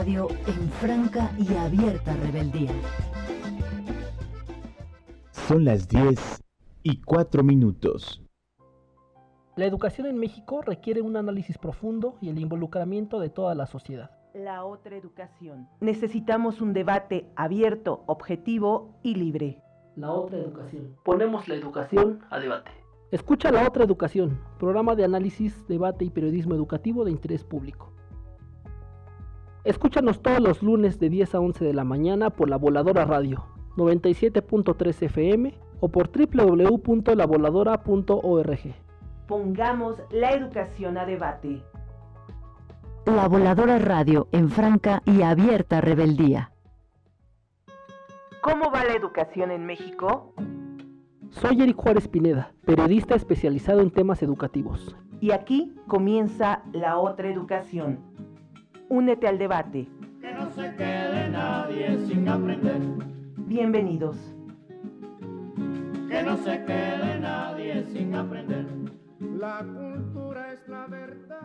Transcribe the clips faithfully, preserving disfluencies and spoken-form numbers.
Radio en franca y abierta rebeldía. Son las diez y cuatro minutos. La educación en México requiere un análisis profundo y el involucramiento de toda la sociedad. La otra educación. Necesitamos un debate abierto, objetivo y libre. La otra educación. Ponemos la educación a debate. Escucha La Otra Educación, programa de análisis, debate y periodismo educativo de interés público. Escúchanos todos los lunes de diez a once de la mañana por La Voladora Radio, noventa y siete punto tres F M o por doble u doble u doble u punto la voladora punto org. Pongamos la educación a debate. La Voladora Radio en franca y abierta rebeldía. ¿Cómo va la educación en México? Soy Eric Juárez Pineda, periodista especializado en temas educativos. Y aquí comienza La Otra Educación. Únete al debate. Que no se quede nadie sin aprender. Bienvenidos. Que no se quede nadie sin aprender. La cultura es la verdad.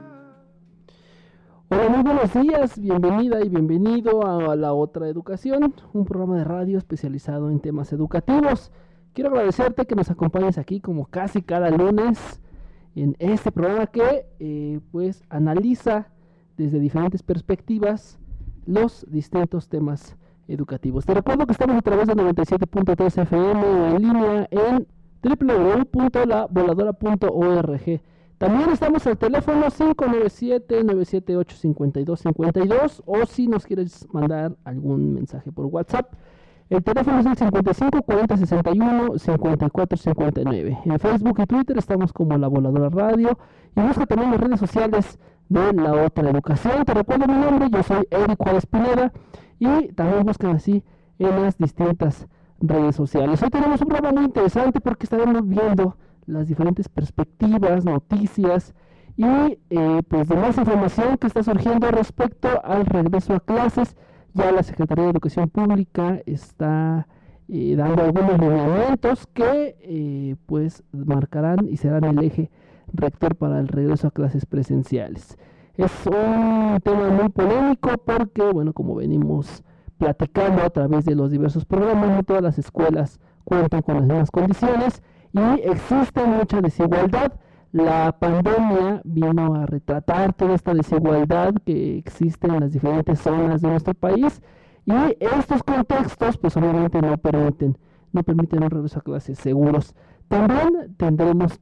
Hola, muy buenos días, bienvenida y bienvenido a La Otra Educación, un programa de radio especializado en temas educativos. Quiero agradecerte que nos acompañes aquí como casi cada lunes en este programa que eh, pues analiza desde diferentes perspectivas los distintos temas educativos. Te recuerdo que estamos a través de noventa y siete punto tres F M o en línea en doble u doble u doble u punto la voladora punto org. También estamos al teléfono cinco nueve siete, nueve siete ocho, cinco dos cinco dos o si nos quieres mandar algún mensaje por WhatsApp, el teléfono es el cincuenta y cinco, cuarenta, sesenta y uno, cincuenta y cuatro, cincuenta y nueve. En Facebook y Twitter estamos como La Voladora Radio y busca también las redes sociales de La Otra Educación. Te recuerdo mi nombre, yo soy Eric Juárez Pineda y también buscan así en las distintas redes sociales. Hoy tenemos un programa muy interesante porque estaremos viendo las diferentes perspectivas, noticias y eh, pues demás información que está surgiendo respecto al regreso a clases. Ya la Secretaría de Educación Pública está eh, dando algunos lineamientos que eh, pues marcarán y serán el eje rector para el regreso a clases presenciales. Es un tema muy polémico porque, bueno, como venimos platicando a través de los diversos programas, no todas las escuelas cuentan con las mismas condiciones y existe mucha desigualdad. La pandemia vino a retratar toda esta desigualdad que existe en las diferentes zonas de nuestro país y estos contextos pues obviamente no permiten, no permiten un regreso a clases seguros. También tendremos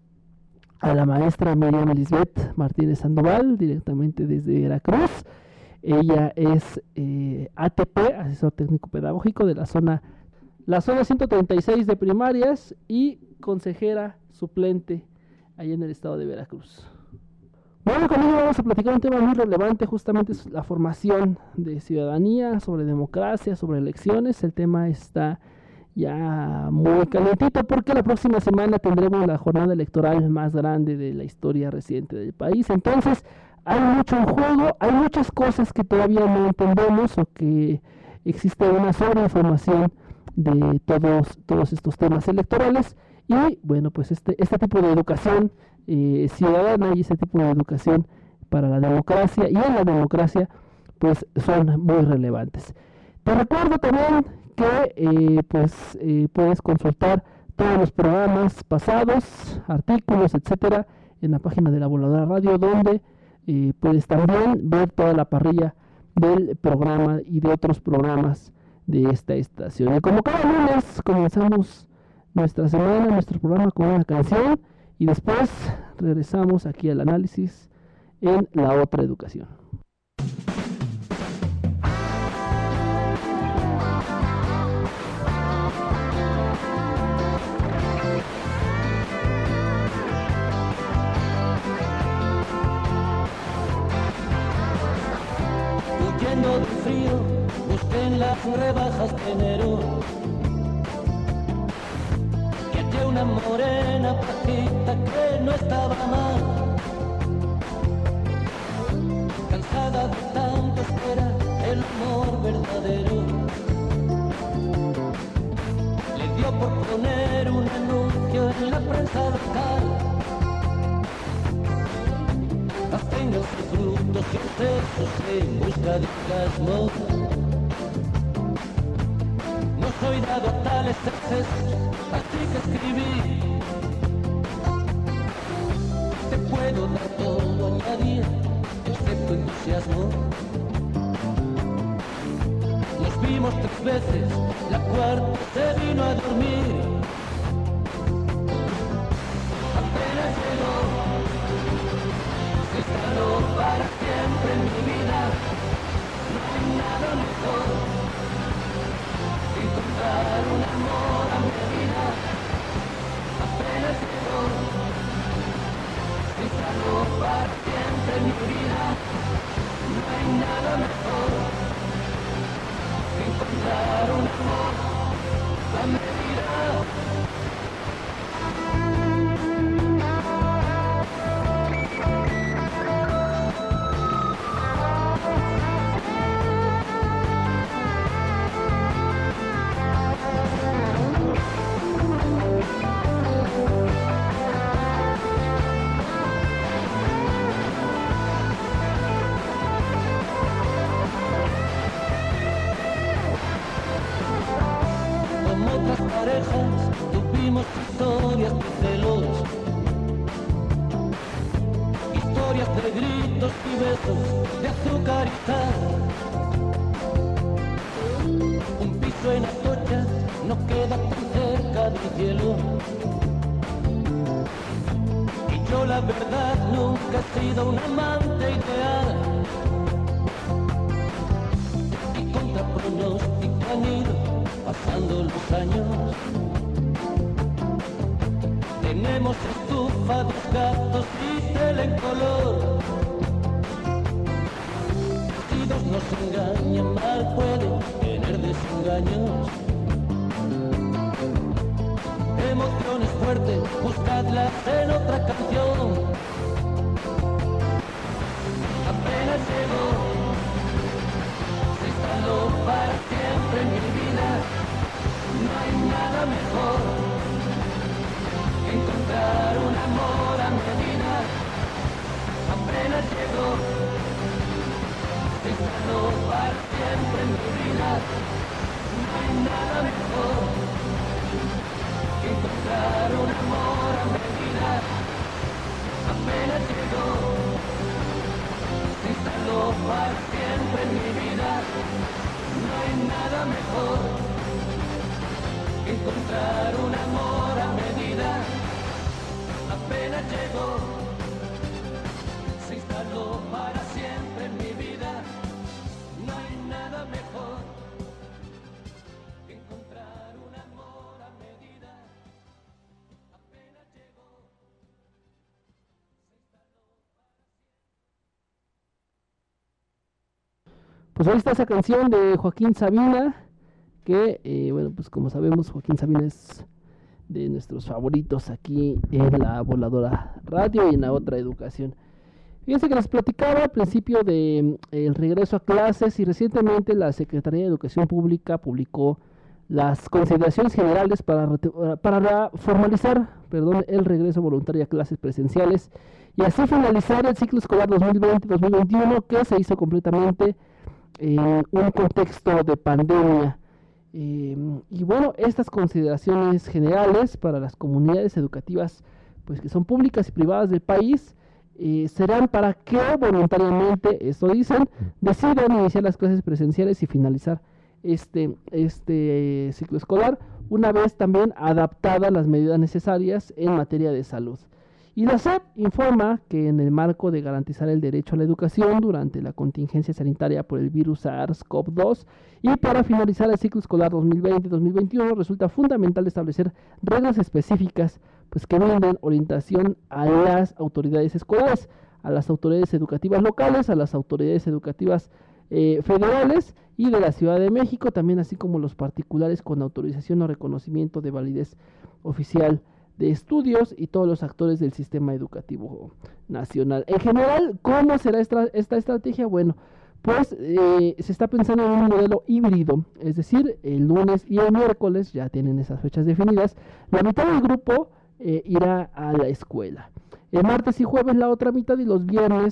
a la maestra Miriam Lisbeth Martínez Sandoval directamente desde Veracruz. Ella es eh, A T P, asesor técnico pedagógico de la zona, la zona ciento treinta y seis de primarias y consejera suplente allá en el estado de Veracruz. Bueno, con ello vamos a platicar un tema muy relevante, justamente es la formación de ciudadanía, sobre democracia, sobre elecciones. El tema está ya muy calentito porque la próxima semana tendremos la jornada electoral más grande de la historia reciente del país. Entonces, hay mucho en juego, hay muchas cosas que todavía no entendemos o que existe una sobreinformación de todos, todos estos temas electorales. Y bueno, pues este, este tipo de educación eh, ciudadana y este tipo de educación para la democracia y en la democracia pues son muy relevantes. Te recuerdo también que eh, pues eh, puedes consultar todos los programas pasados, artículos, etcétera, en la página de La Voladora Radio, donde eh, puedes también ver toda la parrilla del programa y de otros programas de esta estación. Y como cada lunes comenzamos nuestra semana, nuestro programa con una canción y después regresamos aquí al análisis en La Otra Educación. Huyendo del frío, busqué en las rebajas de enero que hallé una morena bajita que no estaba mal. Cansada de tanta espera, el amor verdadero le dio por poner un anuncio en la prensa local. Las tengo búsquense frutos y excesos en busca de orgasmos. No soy dado a tales excesos, así que escribí. Te puedo dar todo, añadir, excepto entusiasmo. Nos vimos tres veces, la cuarta se vino a dormir. Apenas llegó, se instaló para siempre en mi vida. No hay nada mejor que encontrar un amor a mi vida. Apenas llegó, se instaló para siempre en mi vida. No hay nada mejor que encontrar un amor a mi vida. Parejas, tuvimos historias de celos, historias de gritos y besos, de azúcar y sal. Un piso en Atocha no queda tan cerca del cielo. Y yo la verdad nunca he sido un amante ideal. Y contra pronóstico han ido pasando los años. Tenemos estufa, dos gatos y tele en color. Si dos nos engañan, mal pueden tener desengaños. Emociones fuertes, buscadlas en otra canción. Apenas llegó, se instaló para siempre en mi vida. No hay nada mejor que encontrar un amor a mi vida. Apenas llegó, se instaló para siempre en mi vida. No hay nada mejor que encontrar un amor a mi vida. Apenas llegó, se instaló para siempre en mi vida. No hay nada mejor que encontrar un amor a medida. Apenas llegó, se instaló para siempre en mi vida. No hay nada mejor que encontrar un amor a medida. Apenas llegó, se instaló para siempre. Pues ahí está esa canción de Joaquín Sabina, que, eh, bueno, pues como sabemos, Joaquín Sabina es de nuestros favoritos aquí en la Voladora Radio y en la Otra Educación. Fíjense que les platicaba al principio de eh, el regreso a clases, y recientemente la Secretaría de Educación Pública publicó las consideraciones generales para, para formalizar perdón, el regreso voluntario a clases presenciales y así finalizar el ciclo escolar dos mil veinte dos mil veintiuno, que se hizo completamente en un contexto de pandemia. Eh, y bueno, estas consideraciones generales para las comunidades educativas, pues que son públicas y privadas del país, eh, serán para que voluntariamente, esto dicen, decidan iniciar las clases presenciales y finalizar este, este eh, ciclo escolar, una vez también adaptadas las medidas necesarias en materia de salud. Y la S E P informa que en el marco de garantizar el derecho a la educación durante la contingencia sanitaria por el virus SARS CoV dos y para finalizar el ciclo escolar dos mil veinte dos mil veintiuno, resulta fundamental establecer reglas específicas pues que brinden orientación a las autoridades escolares, a las autoridades educativas locales, a las autoridades educativas eh, federales y de la Ciudad de México, también así como los particulares con autorización o reconocimiento de validez oficial de estudios y todos los actores del sistema educativo nacional. En general, ¿cómo será esta, esta estrategia? Bueno, pues eh, se está pensando en un modelo híbrido, es decir, el lunes y el miércoles, ya tienen esas fechas definidas, la mitad del grupo eh, irá a la escuela. El martes y jueves la otra mitad y los viernes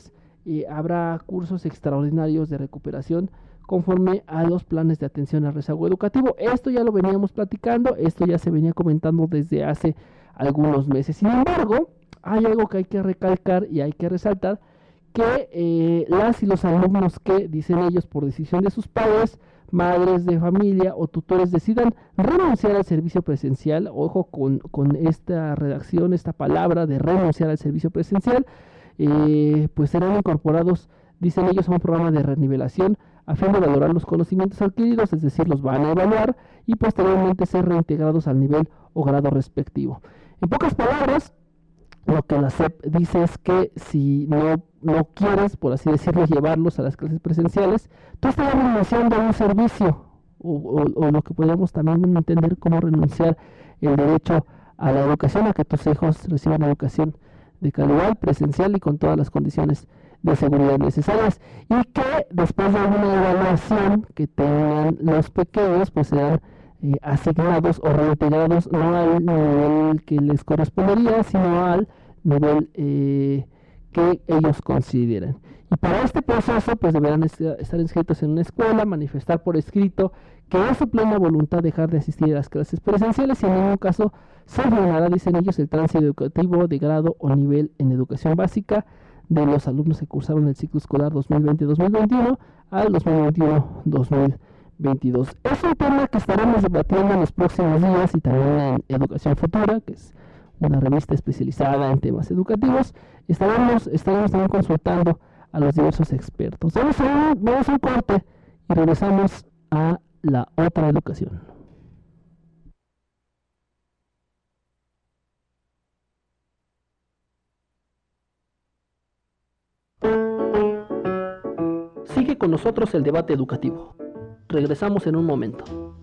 eh, habrá cursos extraordinarios de recuperación conforme a los planes de atención al rezago educativo. Esto ya lo veníamos platicando, esto ya se venía comentando desde hace algunos meses. Sin embargo, hay algo que hay que recalcar y hay que resaltar, que eh, las y los alumnos que, dicen ellos, por decisión de sus padres, madres de familia o tutores decidan renunciar al servicio presencial, ojo con, con esta redacción, esta palabra de renunciar al servicio presencial, eh, pues serán incorporados, dicen ellos, a un programa de renivelación a fin de valorar los conocimientos adquiridos, es decir, los van a evaluar y posteriormente ser reintegrados al nivel o grado respectivo. En pocas palabras, lo que la S E P dice es que si no, no quieres, por así decirlo, llevarlos a las clases presenciales, tú estás renunciando a un servicio, o, o, o lo que podríamos también entender como renunciar el derecho a la educación, a que tus hijos reciban educación de calidad, presencial y con todas las condiciones de seguridad necesarias, y que después de una evaluación que tengan los pequeños, pues serán eh, asignados o reintegrados no al nivel que les correspondería, sino al nivel eh, que ellos consideren. Y para este proceso, pues deberán estar inscritos en una escuela, manifestar por escrito que es su plena voluntad dejar de asistir a las clases presenciales y en ningún caso se frenará, dicen ellos, el tránsito educativo de grado o nivel en educación básica de los alumnos que cursaron el ciclo escolar dos mil veinte dos mil veintiuno al dos mil veintiuno dos mil veintidós. Es un tema que estaremos debatiendo en los próximos días y también en Educación Futura, que es una revista especializada en temas educativos. Estaremos, estaremos también consultando a los diversos expertos. Vamos a un, vamos a un corte y regresamos a la otra educación. Sigue con nosotros el debate educativo. Regresamos en un momento.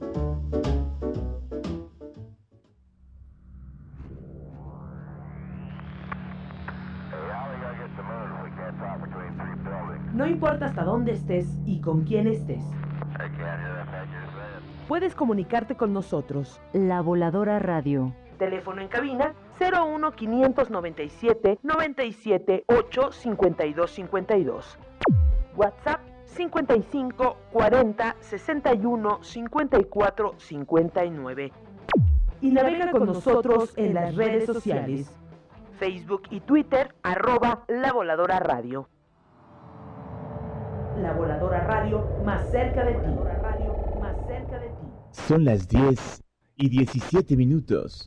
No importa hasta dónde estés y con quién estés. Puedes comunicarte con nosotros. La Voladora Radio. Teléfono en cabina cero uno quinientos noventa y siete noventa y siete ocho cincuenta y dos cincuenta y dos. WhatsApp cincuenta y cinco cuarenta sesenta y uno cincuenta y cuatro cincuenta y nueve. Y navega con nosotros en las redes sociales. Facebook y Twitter, arroba La Voladora Radio. La Voladora Radio, más cerca de ti. Radio, más cerca de ti. Son las diez y diecisiete minutos.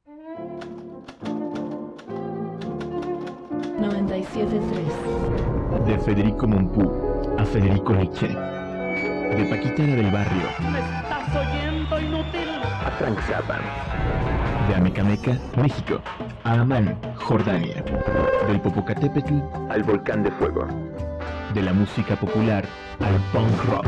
noventa y siete punto tres. De Federico Mompú a Federico Leche. De Paquitana del Barrio. ¿Me estás oyendo, inútil? A Frank Zappa. De Amecameca, México, a Amán, Jordania. Del Popocatépetl al Volcán de Fuego. De la música popular al punk rock.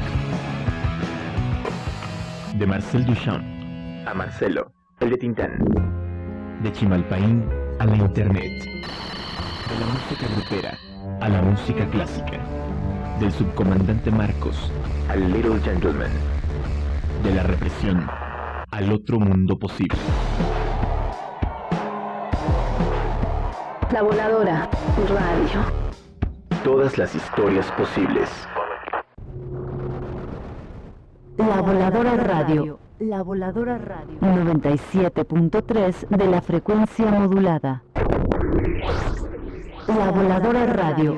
De Marcel Duchamp a Marcelo, el de Tintán. De Chimalpaín a la internet. De la música grupera a la música clásica. Del subcomandante Marcos al Little Gentleman. De la represión al otro mundo posible. La Voladora Radio. Todas las historias posibles. La Voladora Radio. La Voladora Radio. noventa y siete punto tres de la frecuencia modulada. La Voladora Radio.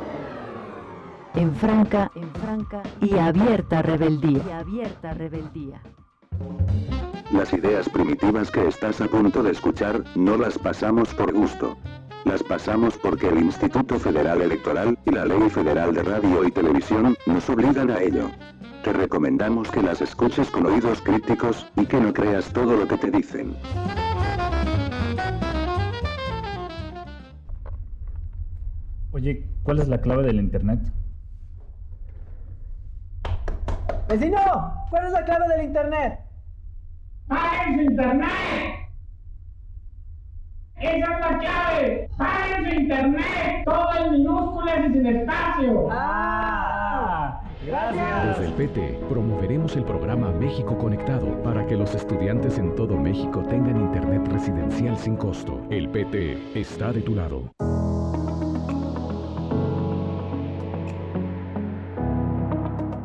En franca, en franca y abierta rebeldía. Y abierta rebeldía. Las ideas primitivas que estás a punto de escuchar, no las pasamos por gusto. Las pasamos porque el Instituto Federal Electoral y la Ley Federal de Radio y Televisión nos obligan a ello. Te recomendamos que las escuches con oídos críticos y que no creas todo lo que te dicen. Oye, ¿cuál es la clave del internet? ¡Vecino! ¿Cuál es la clave del internet? ¡Paguen su internet! ¡Esa es la clave! ¡Paguen su internet! Todo en minúsculas y sin espacio. ¡Ah! ¡Gracias! Desde el P T promoveremos el programa México Conectado para que los estudiantes en todo México tengan internet residencial sin costo. El P T está de tu lado.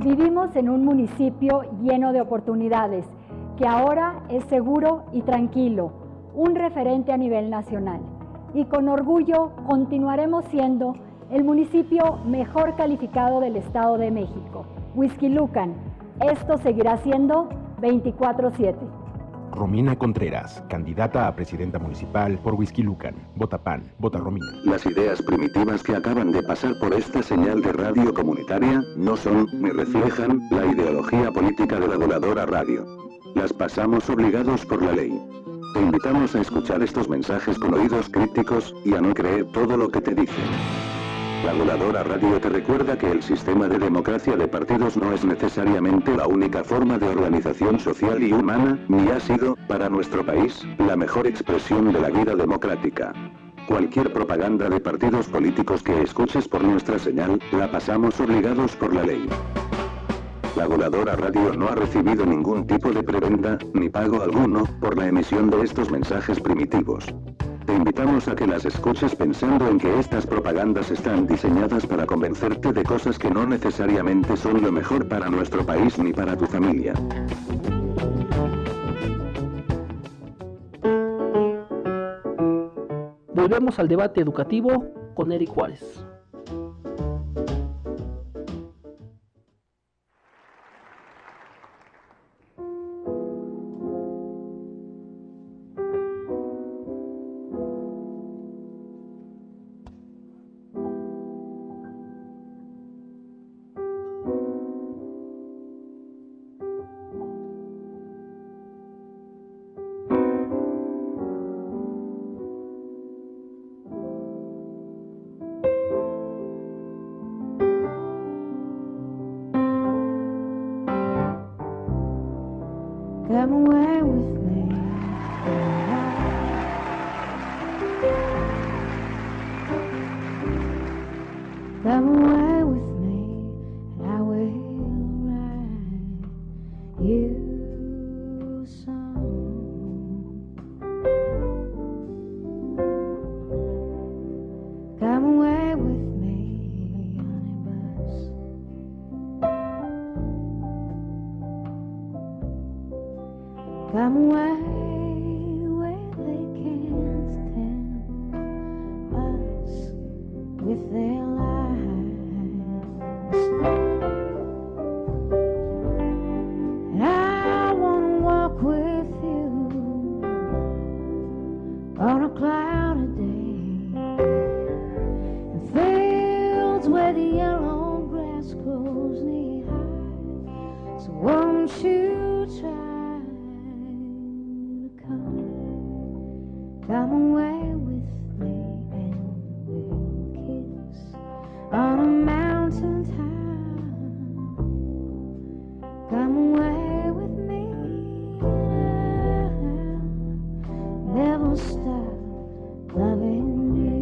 Vivimos en un municipio lleno de oportunidades, que ahora es seguro y tranquilo, un referente a nivel nacional. Y con orgullo continuaremos siendo el municipio mejor calificado del Estado de México. Huixquilucan, esto seguirá siendo veinticuatro siete. Romina Contreras, candidata a presidenta municipal por Huixquilucan. Vota P A N, vota Romina. Las ideas primitivas que acaban de pasar por esta señal de radio comunitaria no son ni reflejan la ideología política de la Voladora Radio. Las pasamos obligados por la ley. Te invitamos a escuchar estos mensajes con oídos críticos y a no creer todo lo que te dicen. La Voladora Radio te recuerda que el sistema de democracia de partidos no es necesariamente la única forma de organización social y humana, ni ha sido, para nuestro país, la mejor expresión de la vida democrática. Cualquier propaganda de partidos políticos que escuches por nuestra señal, la pasamos obligados por la ley. La Voladora Radio no ha recibido ningún tipo de preventa, ni pago alguno, por la emisión de estos mensajes primitivos. Te invitamos a que las escuches pensando en que estas propagandas están diseñadas para convencerte de cosas que no necesariamente son lo mejor para nuestro país ni para tu familia. Volvemos al debate educativo con Eric Juárez. Come away with me. Come away with me, and I will write you a song. Come away with me, honey bus. Come away where they can't stand us with their lies. And I wanna walk with you on a cloudy day, in fields where the yellow grass grows knee high. So won't you try? Come away with me and we'll kiss on a mountain top. Come away with me and I'll never stop loving you.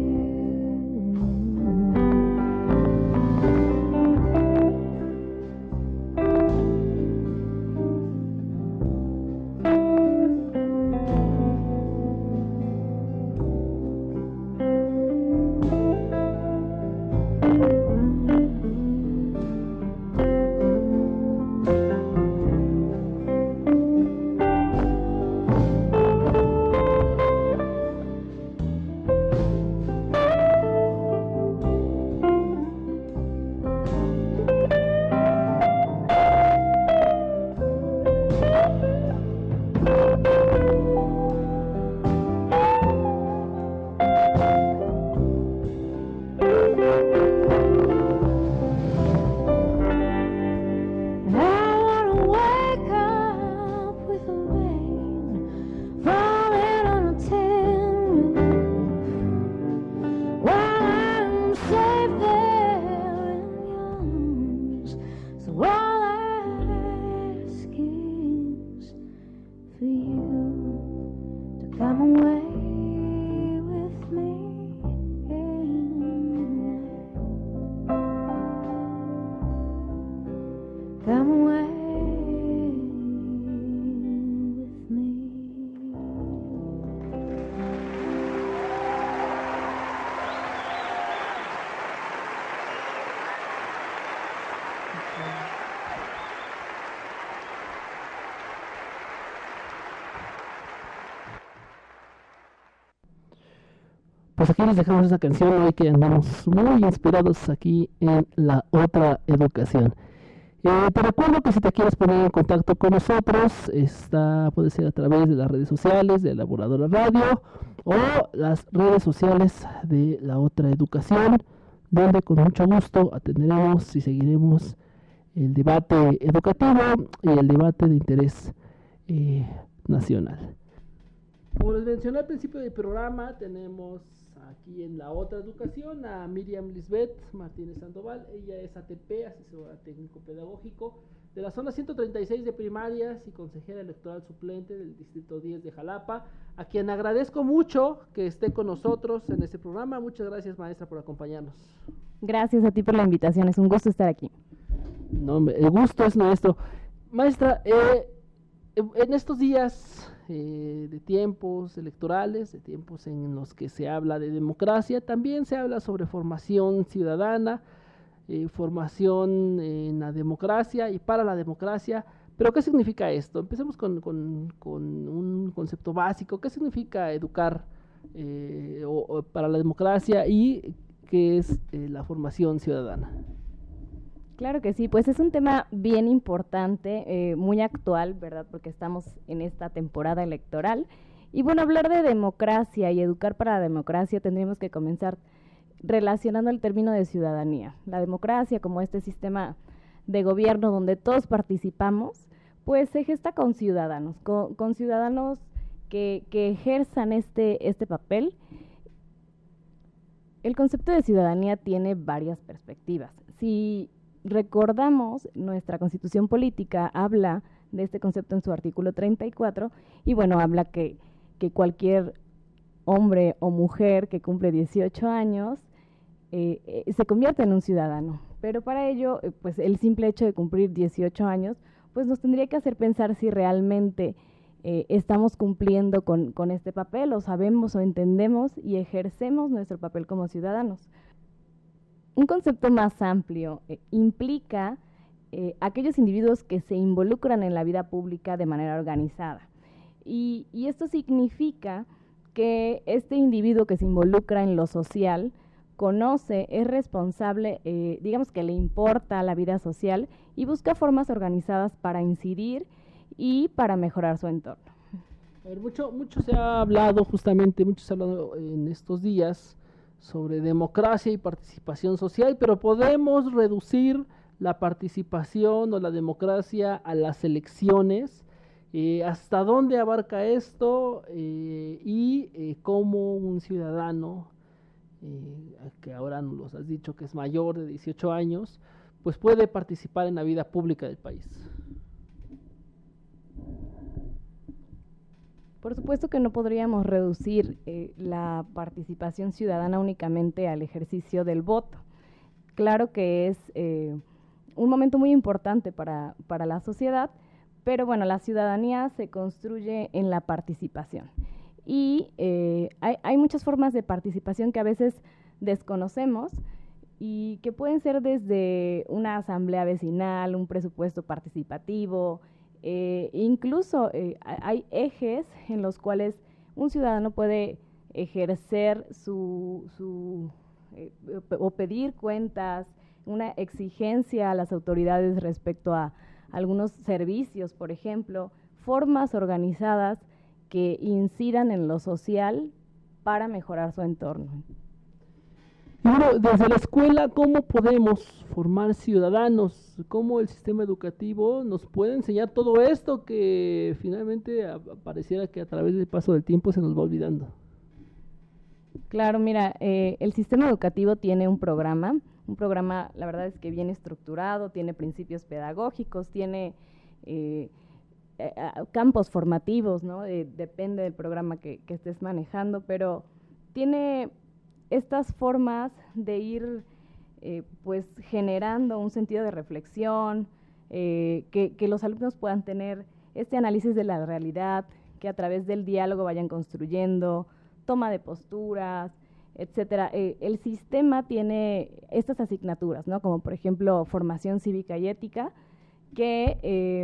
pues aquí les dejamos esa canción hoy que andamos muy inspirados aquí en La Otra Educación. Eh, te recuerdo que si te quieres poner en contacto con nosotros, está, puede ser a través de las redes sociales de Elaboradora Radio o las redes sociales de La Otra Educación, donde con mucho gusto atenderemos y seguiremos el debate educativo y el debate de interés eh, nacional. Como les mencioné al principio del programa, tenemos aquí en La Otra Educación a Miriam Lisbeth Martínez Sandoval. Ella es A T P, asesora técnico pedagógico de la zona ciento treinta y seis de primarias y consejera electoral suplente del distrito diez de Jalapa, a quien agradezco mucho que esté con nosotros en este programa. Muchas gracias, maestra, por acompañarnos. Gracias a ti por la invitación, es un gusto estar aquí. No, el gusto es nuestro. Maestra, eh, en estos días eh, de tiempos electorales, de tiempos en los que se habla de democracia, también se habla sobre formación ciudadana, eh, formación en la democracia y para la democracia. Pero ¿qué significa esto? Empecemos con, con, con un concepto básico. ¿Qué significa educar eh, o, o para la democracia y qué es eh, la formación ciudadana? Claro que sí, pues es un tema bien importante, eh, muy actual, ¿verdad? Porque estamos en esta temporada electoral. Y bueno, hablar de democracia y educar para la democracia tendríamos que comenzar relacionando el término de ciudadanía. La democracia, como este sistema de gobierno donde todos participamos, pues se gesta con ciudadanos, con, con ciudadanos que, que ejerzan este, este papel. El concepto de ciudadanía tiene varias perspectivas. Si recordamos, nuestra Constitución Política habla de este concepto en su artículo treinta y cuatro, y bueno, habla que, que cualquier hombre o mujer que cumple dieciocho años eh, eh, se convierte en un ciudadano. Pero para ello, eh, pues el simple hecho de cumplir dieciocho años, pues nos tendría que hacer pensar si realmente eh, estamos cumpliendo con, con este papel, o sabemos o entendemos y ejercemos nuestro papel como ciudadanos. Un concepto más amplio eh, implica eh, aquellos individuos que se involucran en la vida pública de manera organizada. Y, y esto significa que este individuo que se involucra en lo social conoce, es responsable, eh, digamos que le importa la vida social y busca formas organizadas para incidir y para mejorar su entorno. A ver, mucho, mucho se ha hablado justamente, mucho se ha hablado en estos días sobre democracia y participación social, pero podemos reducir la participación o la democracia a las elecciones. Eh, ¿Hasta dónde abarca esto eh, y eh, cómo un ciudadano, eh, que ahora nos has dicho que es mayor de dieciocho años, pues puede participar en la vida pública del país? Por supuesto que no podríamos reducir eh, la participación ciudadana únicamente al ejercicio del voto. Claro que es eh, un momento muy importante para, para la sociedad, pero bueno, la ciudadanía se construye en la participación. Y eh, hay, hay muchas formas de participación que a veces desconocemos y que pueden ser desde una asamblea vecinal, un presupuesto participativo. Eh, incluso eh, hay ejes en los cuales un ciudadano puede ejercer su, su eh, o pedir cuentas, una exigencia a las autoridades respecto a algunos servicios, por ejemplo, formas organizadas que incidan en lo social para mejorar su entorno. Y bueno, desde la escuela, ¿cómo podemos formar ciudadanos? ¿Cómo el sistema educativo nos puede enseñar todo esto que finalmente a, pareciera que a través del paso del tiempo se nos va olvidando? Claro, mira, eh, el sistema educativo tiene un programa, un programa, la verdad es que bien estructurado, tiene principios pedagógicos, tiene eh, eh, campos formativos, ¿no? Eh, depende del programa que, que estés manejando, pero tiene estas formas de ir eh, pues generando un sentido de reflexión, eh, que, que los alumnos puedan tener este análisis de la realidad, que a través del diálogo vayan construyendo, toma de posturas, etcétera. Eh, el sistema tiene estas asignaturas, ¿no? Como por ejemplo formación cívica y ética, que eh,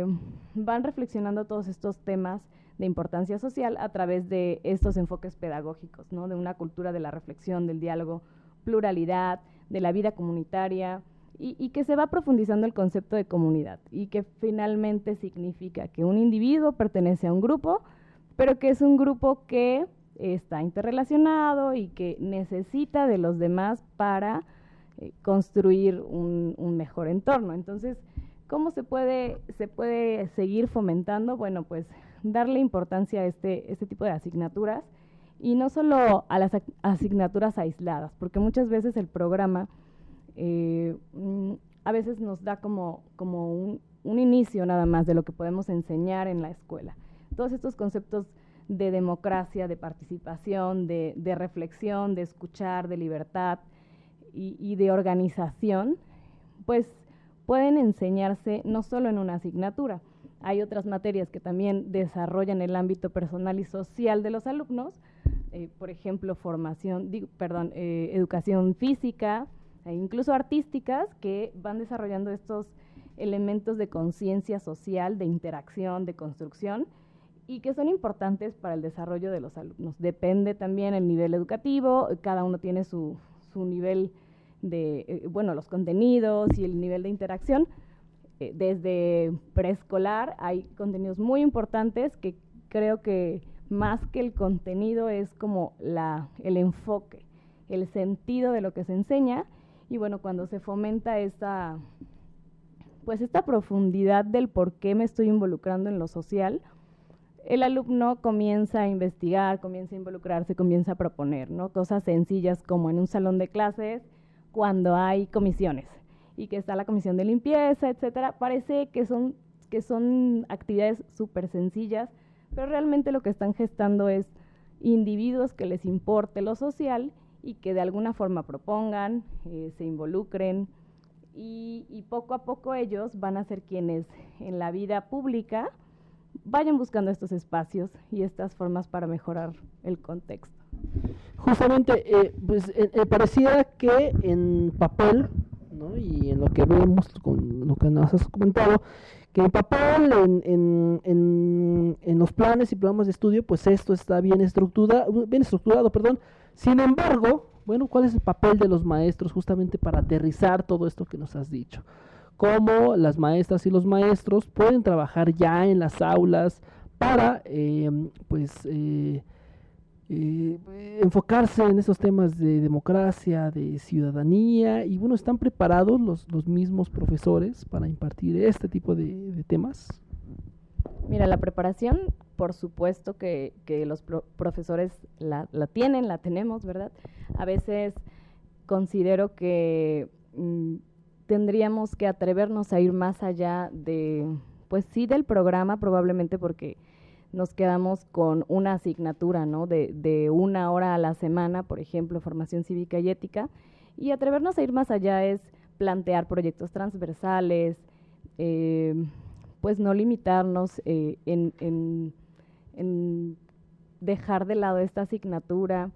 van reflexionando todos estos temas de importancia social a través de estos enfoques pedagógicos, ¿no? De una cultura de la reflexión, del diálogo, pluralidad, de la vida comunitaria, y, y que se va profundizando el concepto de comunidad, y que finalmente significa que un individuo pertenece a un grupo, pero que es un grupo que está interrelacionado y que necesita de los demás para eh, construir un, un mejor entorno. Entonces, ¿cómo se puede, se puede seguir fomentando? Bueno, pues darle importancia a este, este tipo de asignaturas, y no solo a las asignaturas aisladas, porque muchas veces el programa eh, a veces nos da como, como un, un inicio nada más de lo que podemos enseñar en la escuela. Todos estos conceptos de democracia, de participación, de, de reflexión, de escuchar, de libertad y, y de organización, pues pueden enseñarse no solo en una asignatura. Hay otras materias que también desarrollan el ámbito personal y social de los alumnos, eh, por ejemplo, formación, digo, perdón, eh, educación física, e incluso artísticas, que van desarrollando estos elementos de conciencia social, de interacción, de construcción, y que son importantes para el desarrollo de los alumnos. Depende también el nivel educativo, cada uno tiene su, su nivel de, eh, bueno, los contenidos y el nivel de interacción. Eh, desde preescolar hay contenidos muy importantes que creo que más que el contenido es como la, el enfoque, el sentido de lo que se enseña, y bueno, cuando se fomenta esta, pues esta profundidad del por qué me estoy involucrando en lo social, el alumno comienza a investigar, comienza a involucrarse, comienza a proponer, ¿no? Cosas sencillas como en un salón de clases, cuando hay comisiones y que está la comisión de limpieza, etcétera. Parece que son, que son actividades súper sencillas, pero realmente lo que están gestando es individuos que les importe lo social y que de alguna forma propongan, eh, se involucren, y, y poco a poco ellos van a ser quienes en la vida pública vayan buscando estos espacios y estas formas para mejorar el contexto. Justamente, eh, pues eh, eh, pareciera que en papel, ¿no? Y en lo que vemos con lo que nos has comentado, que en papel, en, en, en, en los planes y programas de estudio, pues esto está bien estructurado, bien estructurado, perdón. Sin embargo, bueno, ¿cuál es el papel de los maestros justamente para aterrizar todo esto que nos has dicho? Cómo las maestras y los maestros pueden trabajar ya en las aulas para, eh, pues, eh, eh, enfocarse en esos temas de democracia, de ciudadanía, y bueno, ¿están preparados los, los mismos profesores para impartir este tipo de, de temas? Mira, la preparación, por supuesto que, que los pro profesores la, la tienen, la tenemos, ¿verdad? A veces considero que mmm, tendríamos que atrevernos a ir más allá de, pues sí, del programa, probablemente porque nos quedamos con una asignatura, ¿no? De, de una hora a la semana, por ejemplo, formación cívica y ética, y atrevernos a ir más allá es plantear proyectos transversales, eh, pues no limitarnos eh, en, en, en dejar de lado esta asignatura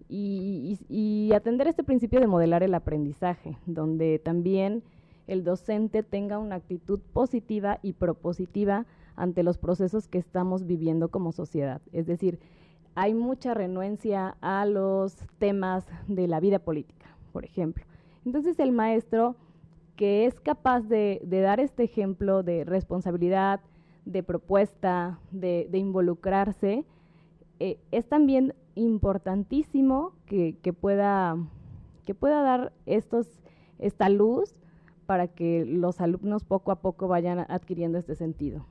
y, y, y atender este principio de modelar el aprendizaje, donde también el docente tenga una actitud positiva y propositiva ante los procesos que estamos viviendo como sociedad. Es decir, hay mucha renuencia a los temas de la vida política, por ejemplo. Entonces el maestro que es capaz de, de dar este ejemplo de responsabilidad, de propuesta, de, de involucrarse, eh, es también importantísimo que, que, pueda, que pueda dar estos, esta luz para que los alumnos poco a poco vayan adquiriendo este sentido.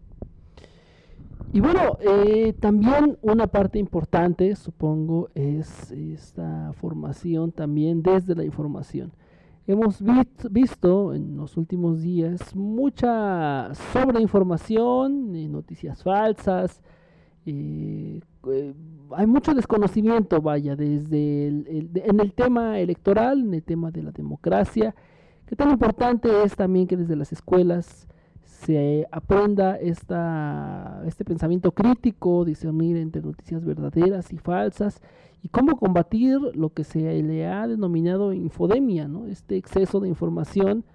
Y bueno, eh, también una parte importante, supongo, es esta formación también desde la información. Hemos visto, visto en los últimos días mucha sobreinformación, eh, noticias falsas, eh, eh, hay mucho desconocimiento, vaya, desde el, el, de, en el tema electoral, en el tema de la democracia. Qué tan importante es también que desde las escuelas se aprenda esta, este pensamiento crítico, discernir entre noticias verdaderas y falsas, y cómo combatir lo que se le ha denominado infodemia, ¿no? Este exceso de información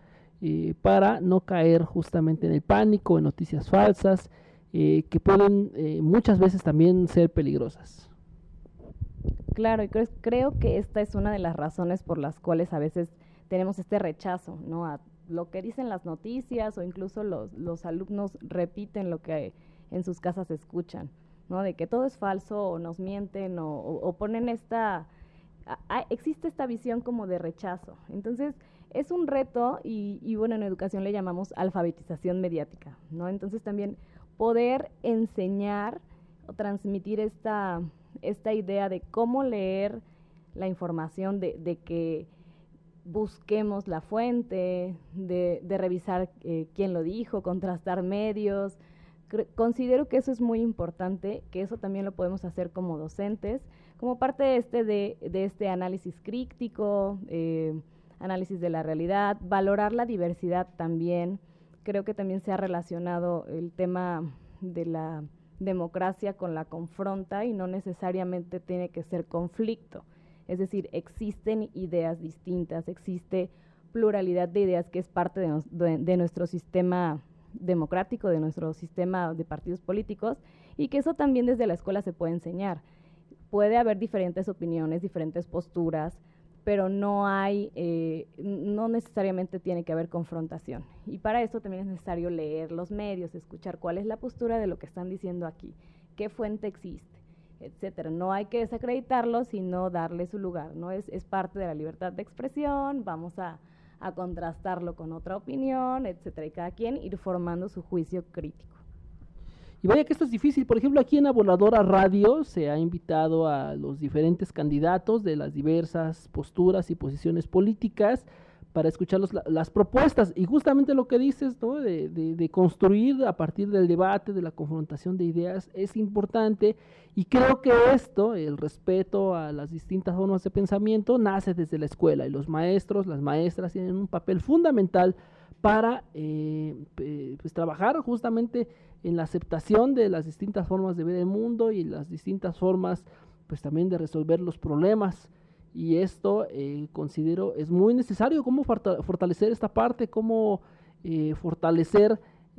eh, para no caer justamente en el pánico, en noticias falsas, eh, que pueden eh, muchas veces también ser peligrosas. Claro, y creo, creo que esta es una de las razones por las cuales a veces tenemos este rechazo, ¿no?, a lo que dicen las noticias, o incluso los, los alumnos repiten lo que en sus casas escuchan, ¿no?, de que todo es falso, o nos mienten, o, o, o ponen esta, a, a, existe esta visión como de rechazo. Entonces, es un reto, y, y bueno, en educación le llamamos alfabetización mediática, ¿no? Entonces también poder enseñar o transmitir esta, esta idea de cómo leer la información, de, de que busquemos la fuente, de, de revisar eh, quién lo dijo, contrastar medios. Cre- considero que eso es muy importante, que eso también lo podemos hacer como docentes, como parte de este, de, de este análisis crítico, eh, análisis de la realidad, valorar la diversidad también. Creo que también se ha relacionado el tema de la democracia con la confronta, y no necesariamente tiene que ser conflicto. Es decir, existen ideas distintas, existe pluralidad de ideas que es parte de, nos, de, de nuestro sistema democrático, de nuestro sistema de partidos políticos, y que eso también desde la escuela se puede enseñar. Puede haber diferentes opiniones, diferentes posturas, pero no hay, eh, no necesariamente tiene que haber confrontación. Y para eso también es necesario leer los medios, escuchar cuál es la postura de lo que están diciendo aquí, qué fuente existe, etcétera. No hay que desacreditarlo, sino darle su lugar, ¿no? Es, es parte de la libertad de expresión, vamos a, a contrastarlo con otra opinión, etcétera, y cada quien ir formando su juicio crítico. Y vaya que esto es difícil. Por ejemplo, aquí en La Voladora Radio se ha invitado a los diferentes candidatos de las diversas posturas y posiciones políticas para escuchar los, las propuestas, y justamente lo que dices, ¿no?, de, de, de construir a partir del debate, de la confrontación de ideas, es importante, y creo que esto, el respeto a las distintas formas de pensamiento, nace desde la escuela, y los maestros, las maestras tienen un papel fundamental para eh, pues, trabajar justamente en la aceptación de las distintas formas de ver el mundo y las distintas formas pues también de resolver los problemas. Y esto eh, considero es muy necesario, cómo fortalecer esta parte, cómo eh, fortalecer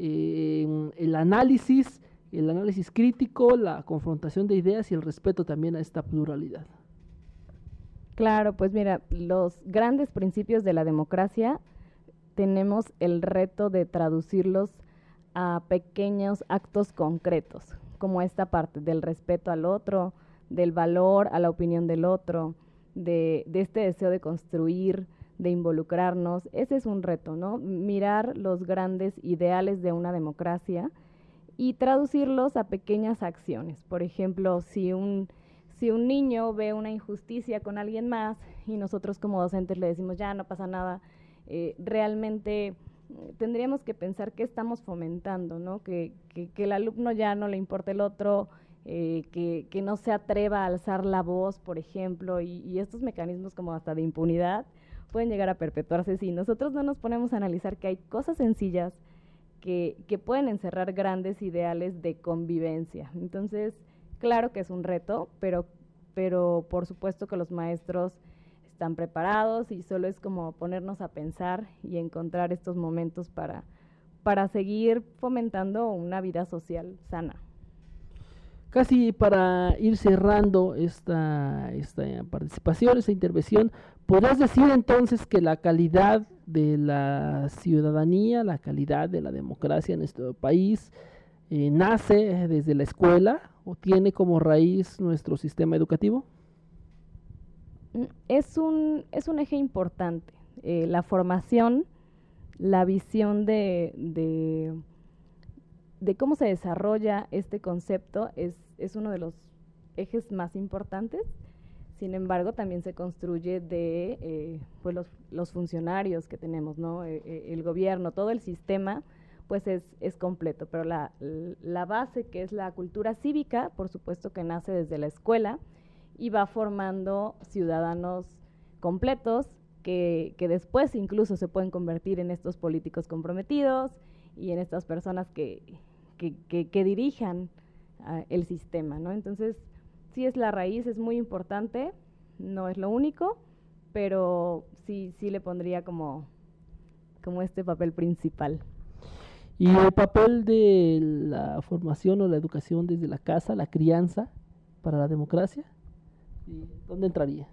eh, el análisis, el análisis crítico, la confrontación de ideas y el respeto también a esta pluralidad. Claro, pues mira, los grandes principios de la democracia tenemos el reto de traducirlos a pequeños actos concretos, como esta parte del respeto al otro, del valor a la opinión del otro, de, de este deseo de construir, de involucrarnos. Ese es un reto, ¿no? Mirar los grandes ideales de una democracia y traducirlos a pequeñas acciones. Por ejemplo, si un, si un niño ve una injusticia con alguien más y nosotros como docentes le decimos, ya no pasa nada, eh, realmente tendríamos que pensar qué estamos fomentando, ¿no? Que, que, que el alumno ya no le importa el otro, eh, que, que no se atreva a alzar la voz, por ejemplo, y, y estos mecanismos como hasta de impunidad pueden llegar a perpetuarse si nosotros no nos ponemos a analizar que hay cosas sencillas que, que pueden encerrar grandes ideales de convivencia. Entonces, claro que es un reto, pero, pero por supuesto que los maestros están preparados y solo es como ponernos a pensar y encontrar estos momentos para, para seguir fomentando una vida social sana. Casi para ir cerrando esta, esta participación, esta intervención, ¿podrías decir entonces que la calidad de la ciudadanía, la calidad de la democracia en nuestro país eh, nace desde la escuela o tiene como raíz nuestro sistema educativo? Es un, es un eje importante, eh, la formación, la visión de, de, de cómo se desarrolla este concepto es, es uno de los ejes más importantes. Sin embargo, también se construye de eh, pues los, los funcionarios que tenemos, ¿no? Eh, eh, el gobierno, todo el sistema, pues es, es completo, pero la, la base, que es la cultura cívica, por supuesto que nace desde la escuela, y va formando ciudadanos completos que, que después incluso se pueden convertir en estos políticos comprometidos y en estas personas que, que, que, que dirijan uh, el sistema, ¿no? Entonces, sí es la raíz, es muy importante, no es lo único, pero sí, sí le pondría como como este papel principal. ¿Y el papel de la formación o la educación desde la casa, la crianza para la democracia? ¿Dónde entraría?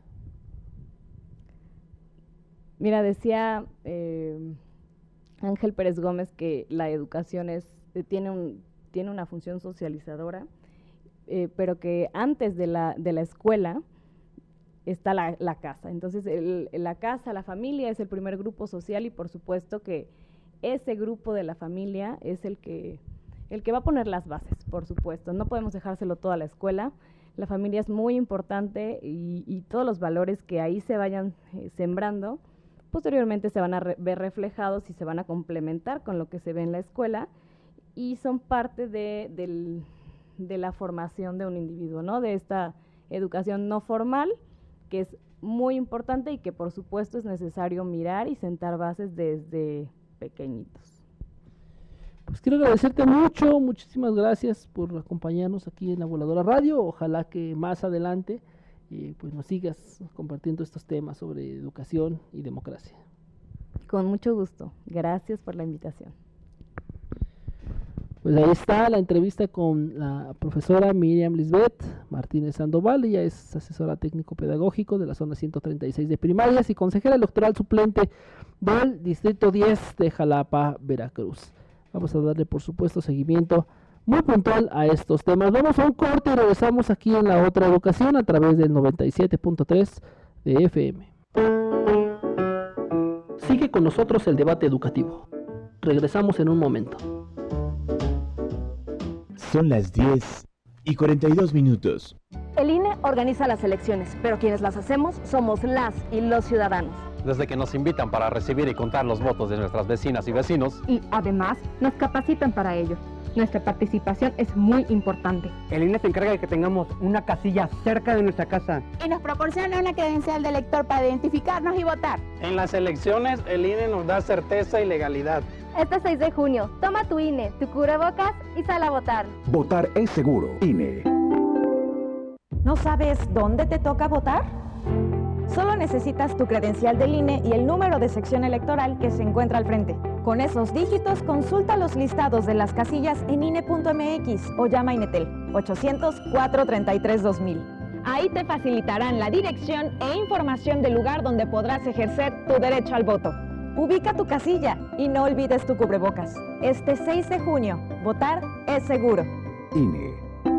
Mira, decía eh, Ángel Pérez Gómez que la educación es eh, tiene un tiene una función socializadora, eh, pero que antes de la de la escuela está la, la casa. Entonces, el, la casa, la familia es el primer grupo social y por supuesto que ese grupo de la familia es el que el que va a poner las bases, por supuesto. No podemos dejárselo todo a la escuela. La familia es muy importante y, y todos los valores que ahí se vayan eh, sembrando posteriormente se van a re ver reflejados y se van a complementar con lo que se ve en la escuela y son parte de, del, de la formación de un individuo, ¿no? De esta educación no formal, que es muy importante y que por supuesto es necesario mirar y sentar bases desde pequeñitos. Pues quiero agradecerte mucho, muchísimas gracias por acompañarnos aquí en la Voladora Radio. Ojalá que más adelante eh, pues nos sigas compartiendo estos temas sobre educación y democracia. Con mucho gusto, gracias por la invitación. Pues ahí está la entrevista con la profesora Miriam Lisbeth Martínez Sandoval. Ella es asesora técnico-pedagógico de la zona ciento treinta y seis de primarias y consejera electoral suplente del distrito diez de Jalapa, Veracruz. Vamos a darle, por supuesto, seguimiento muy puntual a estos temas. Vamos a un corte y regresamos aquí en La Otra Educación a través del noventa y siete punto tres de F M. Sigue con nosotros el debate educativo. Regresamos en un momento. Son las diez y cuarenta y dos minutos. El I N E organiza las elecciones, pero quienes las hacemos somos las y los ciudadanos. Desde que nos invitan para recibir y contar los votos de nuestras vecinas y vecinos. Y además nos capacitan para ello. Nuestra participación es muy importante. El I N E se encarga de que tengamos una casilla cerca de nuestra casa. Y nos proporciona una credencial de elector para identificarnos y votar. En las elecciones, el I N E nos da certeza y legalidad. Este seis de junio, toma tu I N E, tu cubrebocas y sal a votar. Votar es seguro. I N E. ¿No sabes dónde te toca votar? Solo necesitas tu credencial del I N E y el número de sección electoral que se encuentra al frente. Con esos dígitos, consulta los listados de las casillas en I N E punto M X o llama a Inetel ochocientos, cuatrocientos treinta y tres, dos mil. Ahí te facilitarán la dirección e información del lugar donde podrás ejercer tu derecho al voto. Ubica tu casilla y no olvides tu cubrebocas. Este seis de junio, votar es seguro. I N E.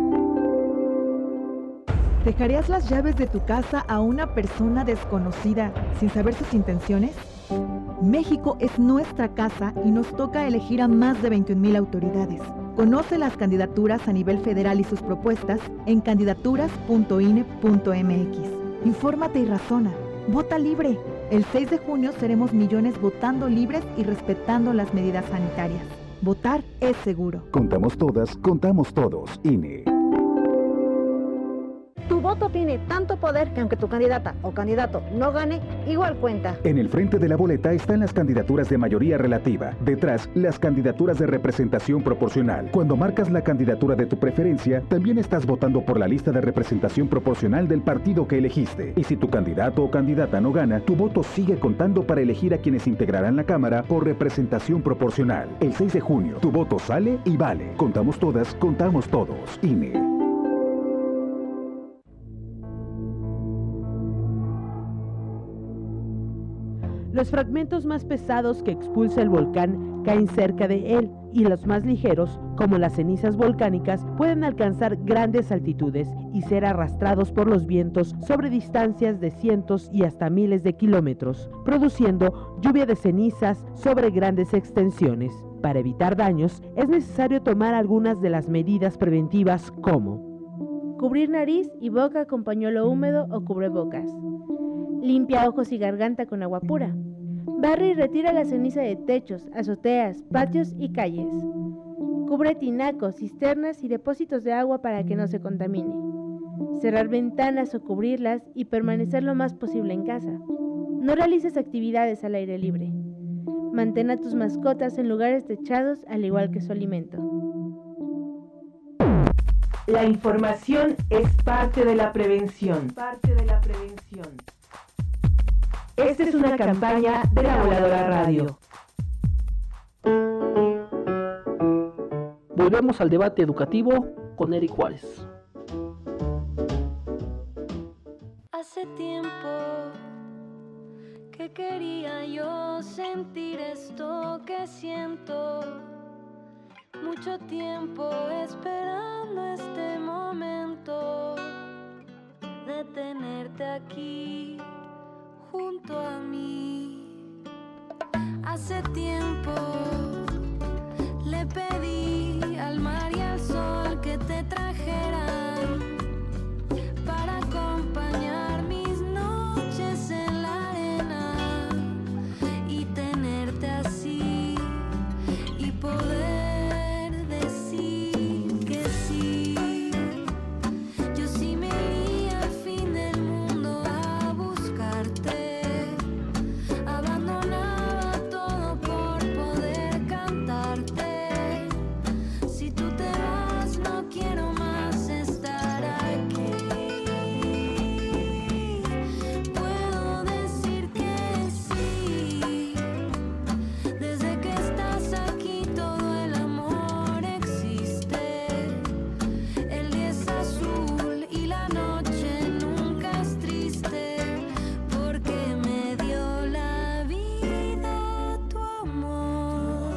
¿Dejarías las llaves de tu casa a una persona desconocida sin saber sus intenciones? México es nuestra casa y nos toca elegir a más de veintiún mil autoridades. Conoce las candidaturas a nivel federal y sus propuestas en candidaturas punto I N E punto M X. Infórmate y razona. Vota libre. El seis de junio seremos millones votando libres y respetando las medidas sanitarias. Votar es seguro. Contamos todas, contamos todos. I N E. Tu voto tiene tanto poder que aunque tu candidata o candidato no gane, igual cuenta. En el frente de la boleta están las candidaturas de mayoría relativa. Detrás, las candidaturas de representación proporcional. Cuando marcas la candidatura de tu preferencia, también estás votando por la lista de representación proporcional del partido que elegiste. Y si tu candidato o candidata no gana, tu voto sigue contando para elegir a quienes integrarán la Cámara por representación proporcional. El seis de junio, tu voto sale y vale. Contamos todas, contamos todos. I N E. Los fragmentos más pesados que expulsa el volcán caen cerca de él y los más ligeros, como las cenizas volcánicas, pueden alcanzar grandes altitudes y ser arrastrados por los vientos sobre distancias de cientos y hasta miles de kilómetros, produciendo lluvia de cenizas sobre grandes extensiones. Para evitar daños, es necesario tomar algunas de las medidas preventivas como cubrir nariz y boca con pañuelo húmedo o cubrebocas. Limpia ojos y garganta con agua pura. Barre y retira la ceniza de techos, azoteas, patios y calles. Cubre tinacos, cisternas y depósitos de agua para que no se contamine. Cerrar ventanas o cubrirlas y permanecer lo más posible en casa. No realices actividades al aire libre. Mantén a tus mascotas en lugares techados al igual que su alimento. La información es parte de la prevención. Parte de la prevención. Esta es una campaña de La Voladora Radio. Volvemos al debate educativo con Eric Juárez. Hace tiempo que quería yo sentir esto que siento, mucho tiempo esperando este momento de tenerte aquí junto a mí. Hace tiempo le pedí al mar y al sol que te trajeran para acompañar mis noches en la arena y tenerte así y poder decir que sí. Yo sí me iría al fin del mundo a buscarte, abandonaba todo por poder cantarte. Si tú te vas no quiero más estar aquí. Puedo decir que sí. Desde que estás aquí todo el amor existe. El día es azul y la noche nunca es triste, porque me dio la vida tu amor.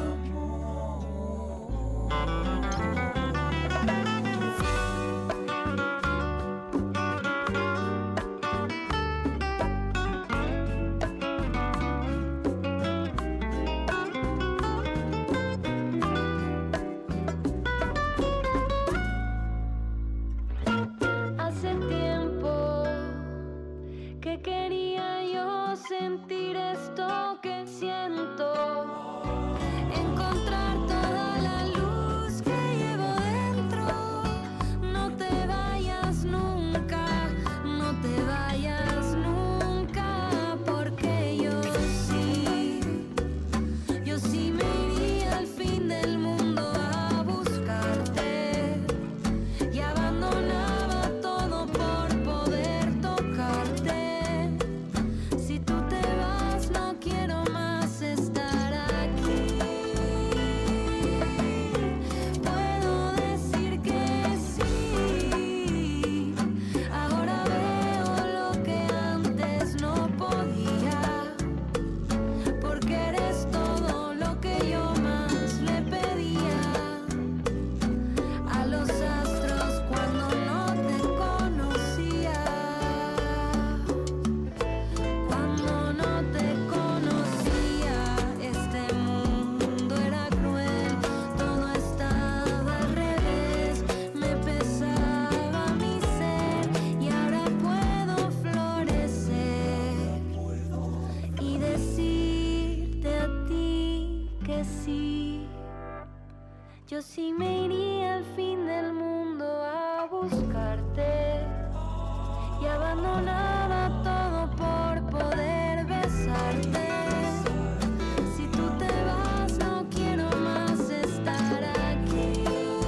Hace tiempo que quería yo sentir esto que siento, encontrar toda la luz que llevo dentro. No te vayas nunca, no te vayas nunca, porque yo sí, yo sí me iría al fin del mundo a buscarte y abandonaba todo por poder tocarte. Si tú te vas no quiero más estar aquí. Puedo decir que sí. Ahora veo lo que antes no podía, porque eres todo lo que yo más le pedía a los astros cuando no te conocía. Cuando no te conocía, este mundo era cruel, todo estaba al revés, me pesaba mi ser y ahora puedo florecer y decirte a ti que sí. Yo sí me iría al fin del mundo a buscarte y abandonaba todo por poder besarte. Si tú te vas no quiero más estar aquí.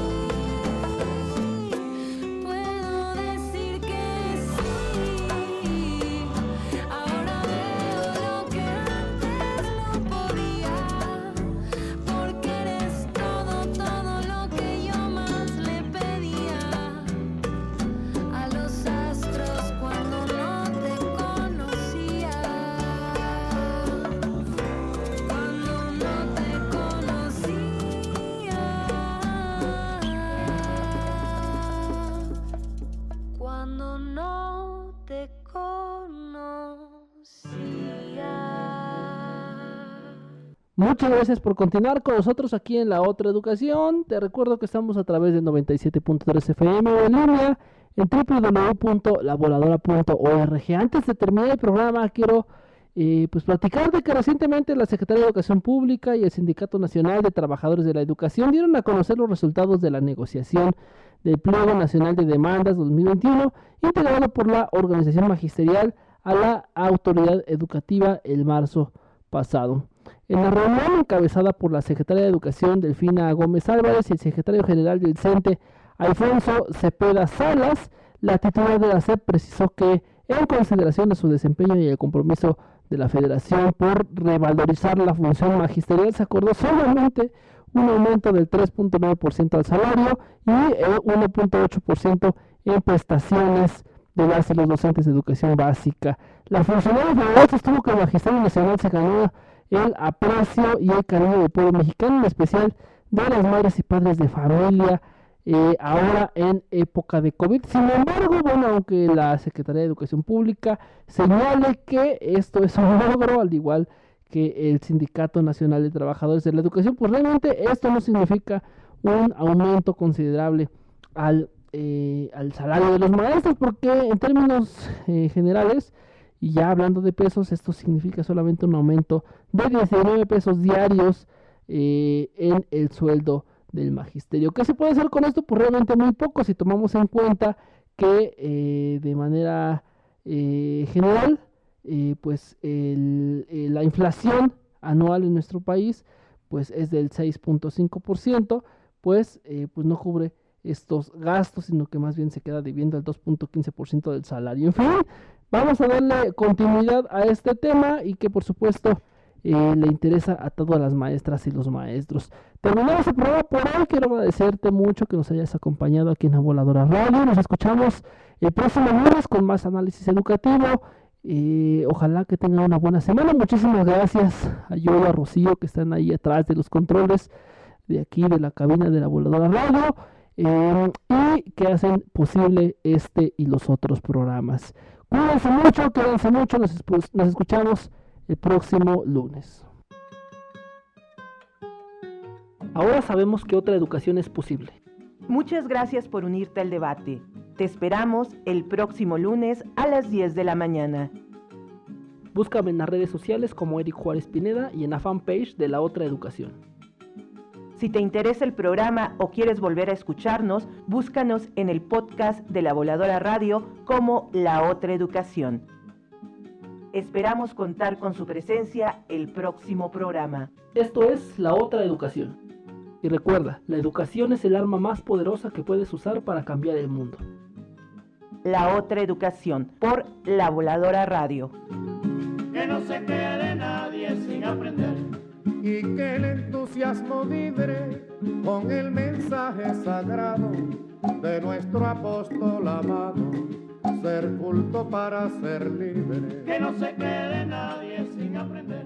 Puedo decir que sí. Ahora veo lo que antes no podía, porque eres todo, todo lo que yo más le pedía a los astros cuando no te conocía. Cuando no te conocía. Cuando no te conocía. Muchas gracias por continuar con nosotros aquí en La Otra Educación. Te recuerdo que estamos a través de noventa y siete punto tres F M o en línea en doble u doble u doble u punto la voladora punto org. Antes de terminar el programa, quiero eh, pues platicar de que recientemente la Secretaría de Educación Pública y el Sindicato Nacional de Trabajadores de la Educación dieron a conocer los resultados de la negociación del Pliego Nacional de Demandas dos mil veintiuno, integrado por la organización magisterial a la autoridad educativa el marzo pasado. En la reunión encabezada por la Secretaria de Educación Delfina Gómez Álvarez y el Secretario General del CENTE Alfonso Cepeda Salas, la titular de la S E P precisó que, en consideración de su desempeño y el compromiso de la Federación por revalorizar la función magisterial, se acordó solamente un aumento del tres punto nueve por ciento al salario y eh, uno punto ocho por ciento en prestaciones de las y los docentes de educación básica. La funcionaria federal sostuvo que el Magisterio Nacional se ganó el aprecio y el cariño del pueblo mexicano, en especial de las madres y padres de familia, eh, ahora en época de COVID. Sin embargo, bueno, aunque la Secretaría de Educación Pública señale que esto es un logro, al igual que el Sindicato Nacional de Trabajadores de la Educación, pues realmente esto no significa un aumento considerable al, eh, al salario de los maestros, porque en términos eh, generales, y ya hablando de pesos, esto significa solamente un aumento de diecinueve pesos diarios eh, en el sueldo del magisterio. ¿Qué se puede hacer con esto? Pues realmente muy poco, si tomamos en cuenta que eh, de manera eh, general, eh, pues el, eh, la inflación anual en nuestro país pues es del seis punto cinco por ciento, pues, eh, pues no cubre estos gastos, sino que más bien se queda debiendo el dos punto quince por ciento del salario. En fin, vamos a darle continuidad a este tema y que por supuesto eh, le interesa a todas las maestras y los maestros. Terminamos el programa por hoy. Quiero agradecerte mucho que nos hayas acompañado aquí en La Voladora Radio. Nos escuchamos el próximo lunes con más análisis educativo. Eh, ojalá que tengan una buena semana. Muchísimas gracias a Yoyo, a Rocío, que están ahí atrás de los controles de aquí de la cabina de La Voladora Radio, eh, y que hacen posible este y los otros programas. Cuídense mucho, quédense mucho, nos, nos escuchamos el próximo lunes. Ahora sabemos que otra educación es posible. Muchas gracias por unirte al debate. Te esperamos el próximo lunes a las diez de la mañana. Búscame en las redes sociales como Eric Juárez Pineda y en la fanpage de La Otra Educación. Si te interesa el programa o quieres volver a escucharnos, búscanos en el podcast de La Voladora Radio como La Otra Educación. Esperamos contar con su presencia el próximo programa. Esto es La Otra Educación. Y recuerda, la educación es el arma más poderosa que puedes usar para cambiar el mundo. La Otra Educación, por La Voladora Radio. Que no se quede nadie sin aprender. Y que el entusiasmo vibre con el mensaje sagrado de nuestro apóstol amado. Ser culto para ser libre. Que no se quede nadie sin aprender.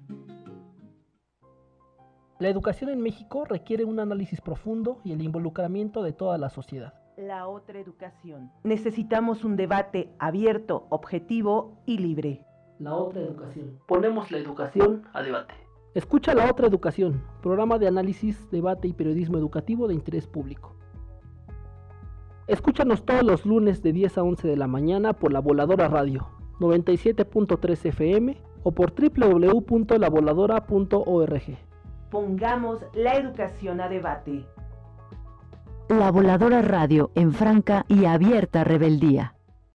La educación en México requiere un análisis profundo y el involucramiento de toda la sociedad. La Otra Educación. Necesitamos un debate abierto, objetivo y libre. La Otra Educación. Ponemos la educación a debate. Escucha La Otra Educación, programa de análisis, debate y periodismo educativo de interés público. Escúchanos todos los lunes de diez a once de la mañana por La Voladora Radio, noventa y siete punto tres F M o por doble u doble u doble u punto la voladora punto org. Pongamos la educación a debate. La Voladora Radio en franca y abierta rebeldía.